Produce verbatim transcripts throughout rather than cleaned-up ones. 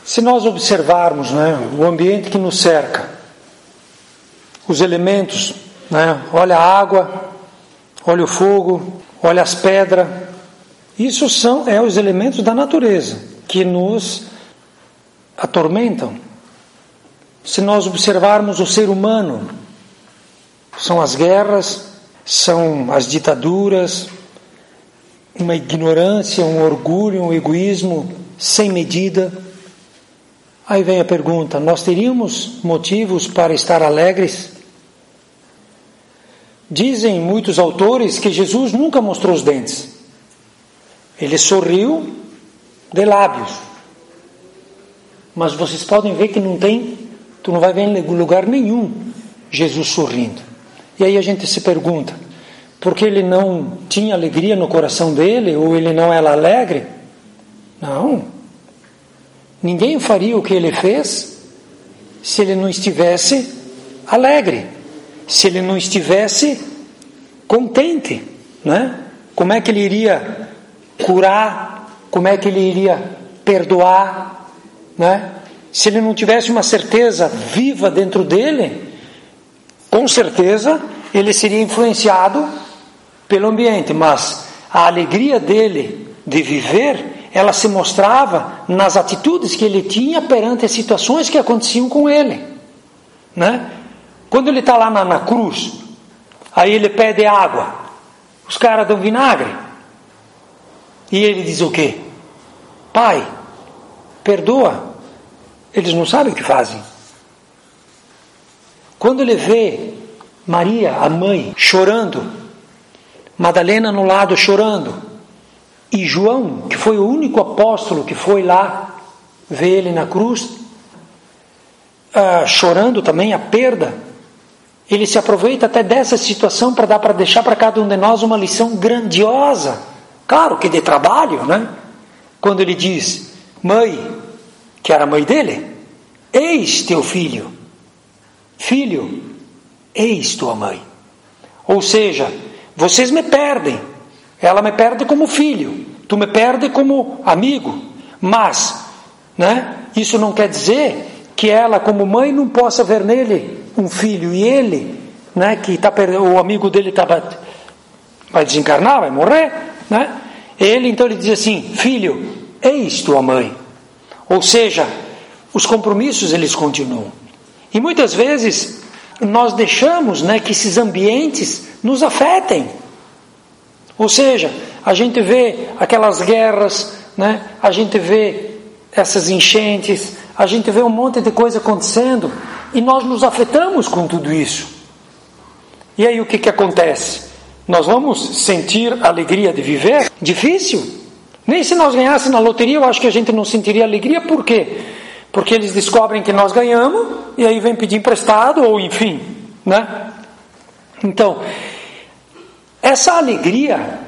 Se nós observarmos, né, o ambiente que nos cerca, os elementos, né, olha a água, olha o fogo, olha as pedras, isso são é, os elementos da natureza que nos atormentam. Se nós observarmos o ser humano, são as guerras, são as ditaduras, uma ignorância, um orgulho, um egoísmo sem medida. Aí vem a pergunta: nós teríamos motivos para estar alegres? Dizem muitos autores que Jesus nunca mostrou os dentes. Ele sorriu de lábios. Mas vocês podem ver que não tem, tu não vai ver em lugar nenhum Jesus sorrindo. E aí a gente se pergunta, porque ele não tinha alegria no coração dele, ou ele não era alegre? Não. Ninguém faria o que ele fez se ele não estivesse alegre, se ele não estivesse contente, né? Como é que ele iria curar? Como é que ele iria perdoar, né? Se ele não tivesse uma certeza viva dentro dele, com certeza ele seria influenciado pelo ambiente, mas a alegria dele de viver, ela se mostrava nas atitudes que ele tinha perante as situações que aconteciam com ele, né? Quando ele está lá na, na cruz, aí ele pede água, os caras dão vinagre, e ele diz o quê? Pai, perdoa. Eles não sabem o que fazem. Quando ele vê Maria, a mãe, chorando, Madalena no lado chorando, e João, que foi o único apóstolo que foi lá ver ele na cruz, uh, chorando também a perda, ele se aproveita até dessa situação para dar para deixar para cada um de nós uma lição grandiosa, claro que de trabalho, né? Quando ele diz: mãe, que era a mãe dele, eis teu filho, filho, eis tua mãe. Ou seja, vocês me perdem, ela me perde como filho, tu me perde como amigo, mas, né, isso não quer dizer que ela como mãe não possa ver nele um filho, e ele, né, que tá, o amigo dele tá, vai desencarnar, vai morrer, né? Ele então ele diz assim: filho, eis tua mãe. Ou seja, os compromissos eles continuam. E muitas vezes nós deixamos, né, que esses ambientes nos afetem. Ou seja, a gente vê aquelas guerras, né, a gente vê essas enchentes, a gente vê um monte de coisa acontecendo e nós nos afetamos com tudo isso. E aí o que que acontece? Nós vamos sentir a alegria de viver? Difícil. Nem se nós ganhássemos na loteria, eu acho que a gente não sentiria alegria. Por quê? Porque eles descobrem que nós ganhamos e aí vem pedir emprestado, ou enfim, né? Então, essa alegria,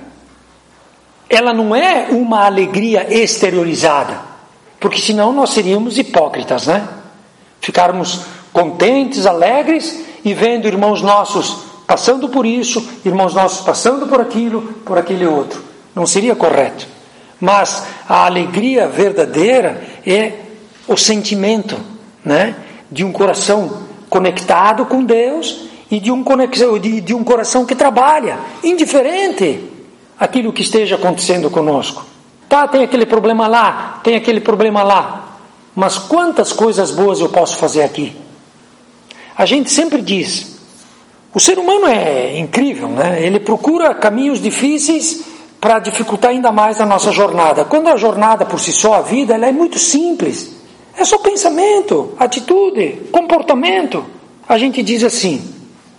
ela não é uma alegria exteriorizada, porque senão nós seríamos hipócritas, né? Ficarmos contentes, alegres e vendo irmãos nossos passando por isso, irmãos nossos passando por aquilo, por aquele outro. Não seria correto. Mas a alegria verdadeira é o sentimento, né, de um coração conectado com Deus e de um, conexão, de, de um coração que trabalha, indiferente àquilo que esteja acontecendo conosco. Tá, tem aquele problema lá, tem aquele problema lá, mas quantas coisas boas eu posso fazer aqui? A gente sempre diz, o ser humano é incrível, né? Ele procura caminhos difíceis para dificultar ainda mais a nossa jornada. Quando a jornada por si só, a vida, ela é muito simples. É só pensamento, atitude, comportamento. A gente diz assim,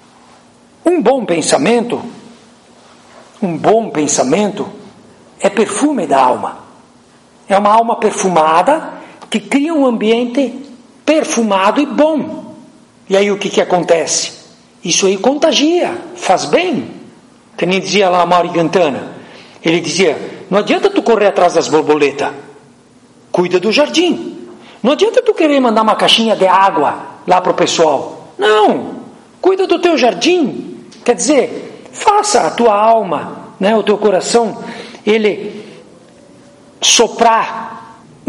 um bom pensamento, um bom pensamento é perfume da alma. É uma alma perfumada que cria um ambiente perfumado e bom. E aí o que que acontece? Isso aí contagia, faz bem. Que nem dizia lá Mauri Gantana. Ele dizia, não adianta tu correr atrás das borboletas, cuida do jardim. Não adianta tu querer mandar uma caixinha de água lá para o pessoal. Não, cuida do teu jardim. Quer dizer, faça a tua alma, né, o teu coração, ele soprar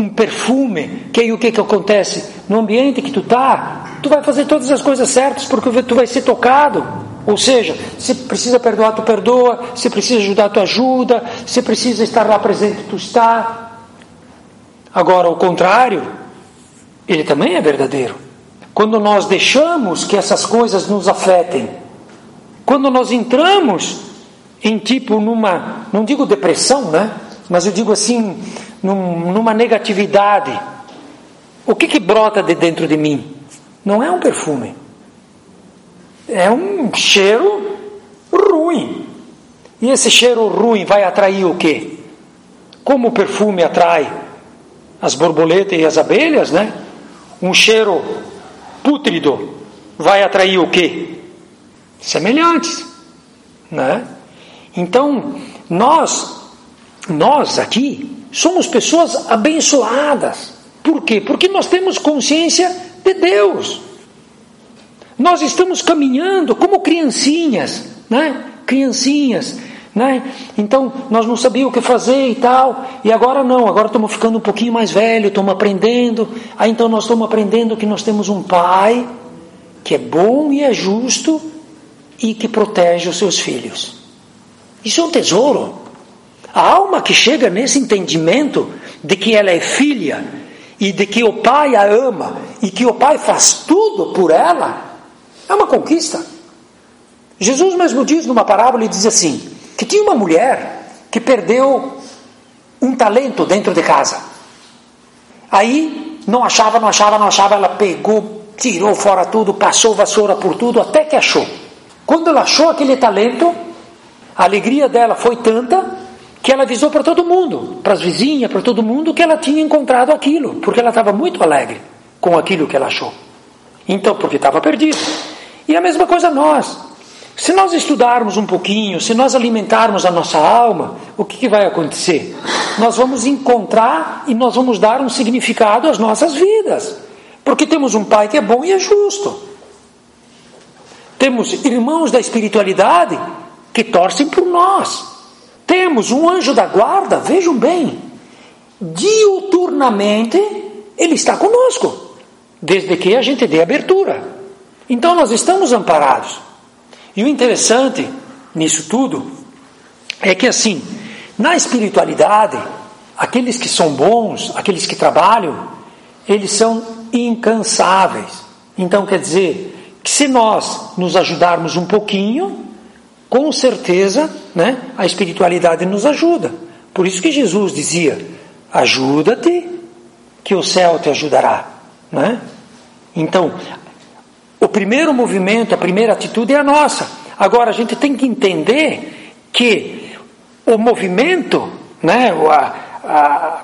um perfume, que aí o que que acontece? No ambiente que tu tá, tu vai fazer todas as coisas certas, porque tu vai ser tocado. Ou seja, se precisa perdoar, tu perdoa, se precisa ajudar, tu ajuda, se precisa estar lá presente, tu está. Agora, o contrário, ele também é verdadeiro. Quando nós deixamos que essas coisas nos afetem, quando nós entramos em tipo numa, não digo depressão, né? Mas eu digo assim, num, numa negatividade, o que que brota de dentro de mim? Não é um perfume, é um cheiro ruim. E esse cheiro ruim vai atrair o quê? Como o perfume atrai as borboletas e as abelhas, né? Um cheiro pútrido vai atrair o quê? Semelhantes, né? Então, nós, nós aqui, somos pessoas abençoadas. Por quê? Porque nós temos consciência de Deus. Nós estamos caminhando como criancinhas, né? Criancinhas, né? Então, nós não sabíamos o que fazer e tal, e agora não, agora estamos ficando um pouquinho mais velhos, estamos aprendendo, aí então nós estamos aprendendo que nós temos um Pai que é bom e é justo e que protege os seus filhos. Isso é um tesouro. A alma que chega nesse entendimento de que ela é filha e de que o Pai a ama e que o Pai faz tudo por ela, é uma conquista. Jesus mesmo diz numa parábola, ele diz assim, que tinha uma mulher que perdeu um talento dentro de casa. Aí não achava, não achava, não achava, ela pegou, tirou fora tudo, passou vassoura por tudo, até que achou. Quando ela achou aquele talento, a alegria dela foi tanta que ela avisou para todo mundo, para as vizinhas, para todo mundo, que ela tinha encontrado aquilo, porque ela estava muito alegre com aquilo que ela achou. Então, porque estava perdido. E a mesma coisa nós. Se nós estudarmos um pouquinho, se nós alimentarmos a nossa alma, o que, que vai acontecer? Nós vamos encontrar e nós vamos dar um significado às nossas vidas. Porque temos um Pai que é bom e é justo. Temos irmãos da espiritualidade que torcem por nós. Temos um anjo da guarda, vejam bem, diuturnamente ele está conosco, desde que a gente dê abertura. Então nós estamos amparados. E o interessante nisso tudo é que assim, na espiritualidade, aqueles que são bons, aqueles que trabalham, eles são incansáveis. Então quer dizer que se nós nos ajudarmos um pouquinho, com certeza, né, a espiritualidade nos ajuda. Por isso que Jesus dizia, ajuda-te, que o céu te ajudará, né? Então, o primeiro movimento, a primeira atitude é a nossa. Agora, a gente tem que entender que o movimento, né, a, a,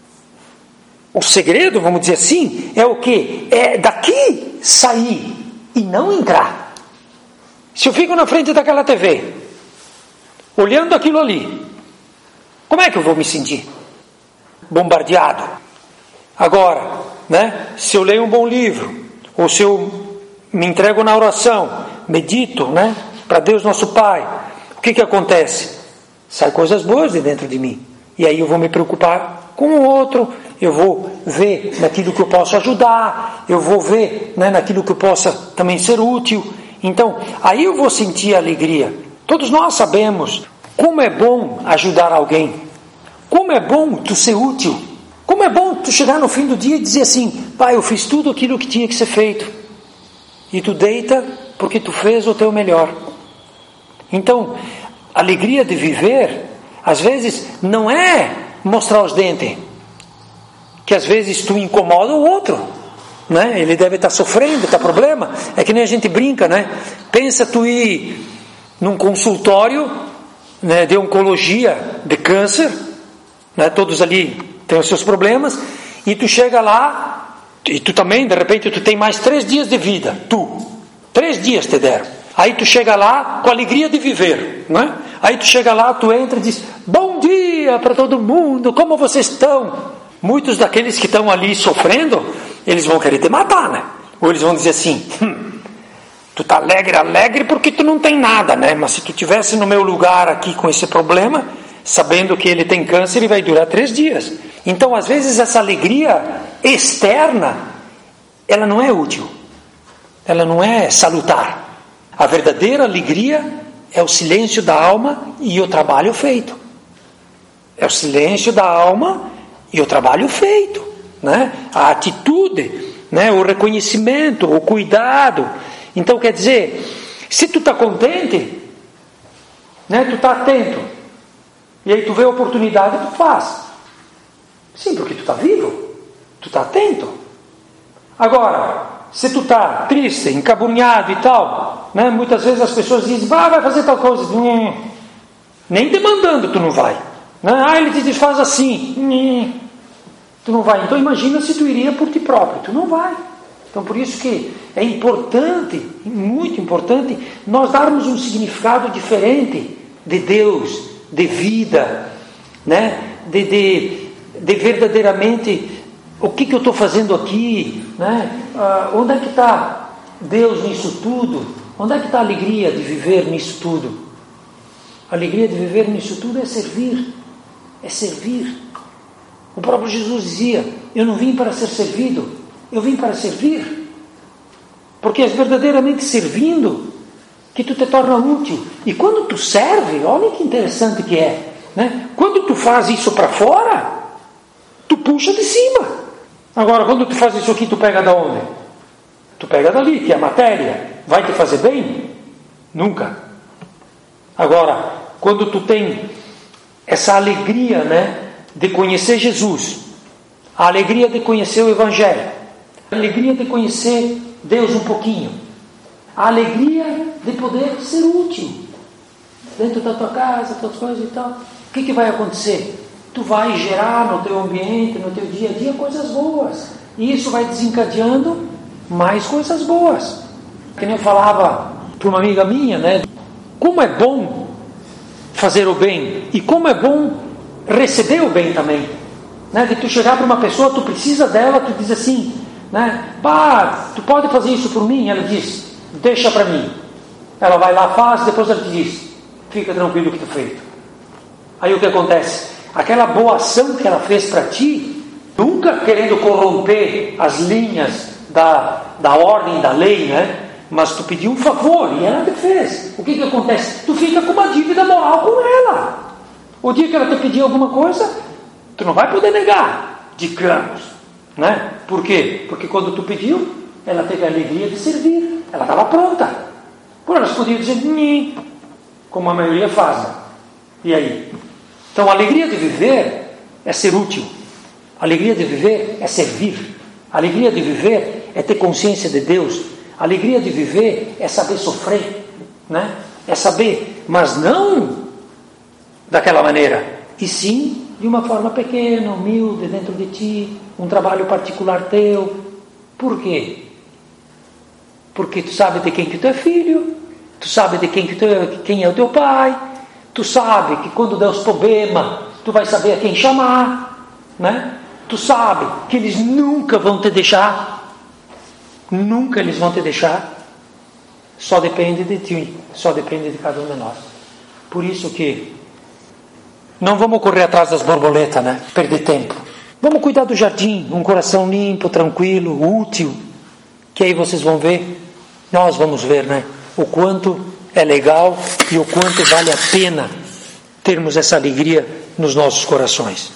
o segredo, vamos dizer assim, é o quê? É daqui sair e não entrar. Se eu fico na frente daquela T V, olhando aquilo ali, como é que eu vou me sentir? Bombardeado. Agora, né, se eu leio um bom livro, ou se eu me entrego na oração, medito, né, para Deus nosso Pai, o que que acontece? Sai coisas boas de dentro de mim. E aí eu vou me preocupar com o outro, eu vou ver naquilo que eu posso ajudar, eu vou ver, né, naquilo que eu possa também ser útil. Então, aí eu vou sentir alegria. Todos nós sabemos como é bom ajudar alguém. Como é bom tu ser útil. Como é bom tu chegar no fim do dia e dizer assim, Pai, eu fiz tudo aquilo que tinha que ser feito. E tu deita porque tu fez o teu melhor. Então, a alegria de viver, às vezes, não é mostrar os dentes. Que às vezes tu incomoda o outro. Né? Ele deve estar sofrendo, está problema. É que nem a gente brinca, né? Pensa tu ir num consultório, né, de oncologia, de câncer, né? Todos ali têm os seus problemas, e tu chega lá, e tu também, de repente, tu tem mais três dias de vida, tu, três dias te deram. Aí tu chega lá com a alegria de viver, né? Aí tu chega lá, tu entra e diz, bom dia para todo mundo, como vocês estão? Muitos daqueles que estão ali sofrendo, eles vão querer te matar, né? Ou eles vão dizer assim, hum, tu tá alegre, alegre porque tu não tem nada, né? Mas se tu tivesse no meu lugar aqui com esse problema, sabendo que ele tem câncer, ele vai durar três dias. Então, às vezes, essa alegria externa, ela não é útil, ela não é salutar. A verdadeira alegria é o silêncio da alma e o trabalho feito. É o silêncio da alma e o trabalho feito, né? A atitude, né? O reconhecimento, o cuidado. Então, quer dizer, se tu está contente, né? Tu está atento, e aí tu vê a oportunidade, tu faz. Sim, porque tu está vivo, tu está atento. Agora, se tu está triste, encabunhado e tal, né? Muitas vezes as pessoas dizem, ah, vai fazer tal coisa. Hum, nem demandando tu não vai. Né? Ah, ele te diz, faz assim. Hum, tu não vai. Então imagina se tu iria por ti próprio. Tu não vai. Então por isso que é importante, muito importante, nós darmos um significado diferente de Deus, de vida, né? de, de, de verdadeiramente o que, que eu estou fazendo aqui, né? Ah, onde é que está Deus nisso tudo? Onde é que está a alegria de viver nisso tudo? A alegria de viver nisso tudo é servir, é servir. O próprio Jesus dizia, eu não vim para ser servido, eu vim para servir, porque é verdadeiramente servindo que tu te torna útil. E quando tu serve, olha que interessante que é, né? Quando tu faz isso para fora, tu puxa de cima. Agora, quando tu faz isso aqui, tu pega da onde? Tu pega dali, que é a matéria. Vai te fazer bem? Nunca. Agora, quando tu tem essa alegria, né, de conhecer Jesus, a alegria de conhecer o Evangelho, a alegria de conhecer Deus um pouquinho, a alegria de poder ser útil dentro da tua casa, tuas coisas e tal, o que, que vai acontecer? Tu vai gerar no teu ambiente, no teu dia a dia, coisas boas. E isso vai desencadeando mais coisas boas. Que nem eu falava para uma amiga minha, né? Como é bom fazer o bem. E como é bom receber o bem também. Né? De tu chegar para uma pessoa, tu precisa dela, tu diz assim, né? Pá, tu pode fazer isso por mim? Ela diz, deixa para mim. Ela vai lá, faz, depois ela te diz, fica tranquilo que tu fez. Aí o que acontece? Aquela boa ação que ela fez para ti, nunca querendo corromper as linhas da, da ordem, da lei, né? Mas tu pediu um favor e ela te fez. O que que acontece? Tu fica com uma dívida moral com ela. O dia que ela te pedir alguma coisa, tu não vai poder negar, digamos, né? Por quê? Porque quando tu pediu, ela teve a alegria de servir. Ela estava pronta. Por elas podiam dizer, Nhi, como a maioria faz, né? E aí? Então, a alegria de viver é ser útil. A alegria de viver é servir. A alegria de viver é ter consciência de Deus. A alegria de viver é saber sofrer, né? É saber, mas não daquela maneira, e sim de uma forma pequena, humilde, dentro de ti, um trabalho particular teu. Por quê? Porque tu sabe de quem que tu é filho, tu sabe de quem, que tu é, quem é o teu pai, tu sabe que quando der os problemas, tu vai saber a quem chamar, né? Tu sabe que eles nunca vão te deixar, nunca eles vão te deixar, só depende de ti, só depende de cada um de nós. Por isso que não vamos correr atrás das borboletas, né? Perder tempo. Vamos cuidar do jardim, um coração limpo, tranquilo, útil, que aí vocês vão ver, nós vamos ver, né? O quanto é legal e o quanto vale a pena termos essa alegria nos nossos corações.